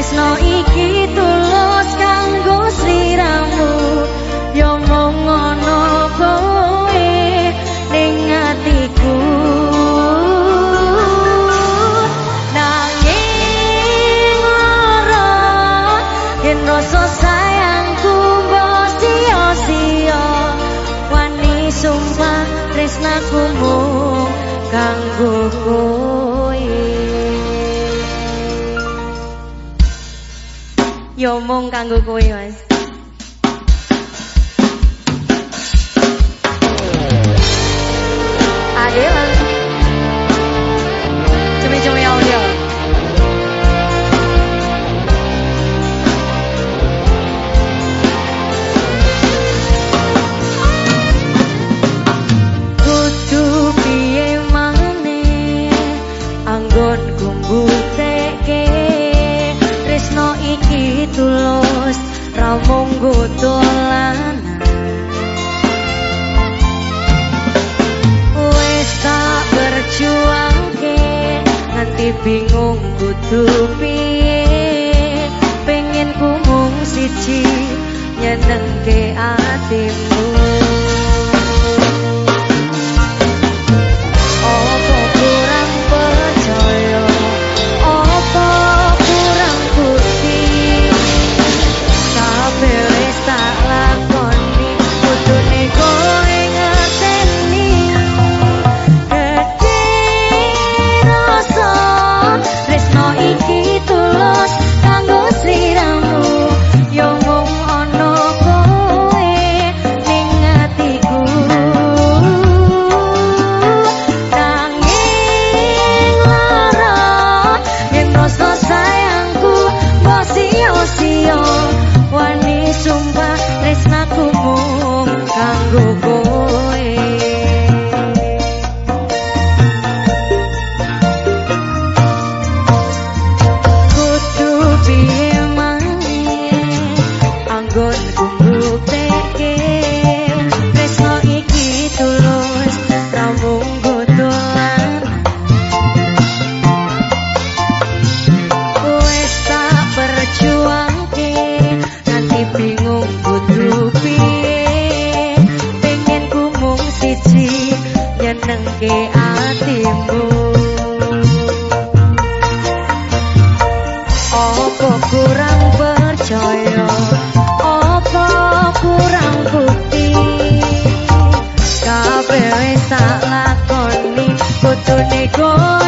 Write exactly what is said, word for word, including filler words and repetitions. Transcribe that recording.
tresno iki tulus kanggo sliramu yo mung ngono kowe ning atiku nanging lara yen rasa sayangku mbok sia-sia wani sumpah tresnaku mung kanggo kowe yo mung kanggo kowe Mas. Adela cumi-cumi audio kudu piye maneh anggonku mbuktekke tresno iki tulus ra mung dolanan wis tak berjuangke nganti bingung kudu piye pengen ku mung siji nyenengke atimu opo kurang percaya opo kurang bukti kabeh wis tak lakoni kudune kowe ngerteni gede rasa tresno iki tulus kanggo sliramu yo mung ana kowe ning atiku nanging lara yen rasa sayangku mbok sia-sia wani sumpah tresnaku mung kanggo kowe kudu piye maneh anggonku mbuktekke tresno iki tulus ra mung dolanan wis tak berjuangke nganti bingung kudu piye pengen ku mung siji nyenengke atimu opo kurang percaya opo kurang bukti kabeh wis tak lakoni kudune kowe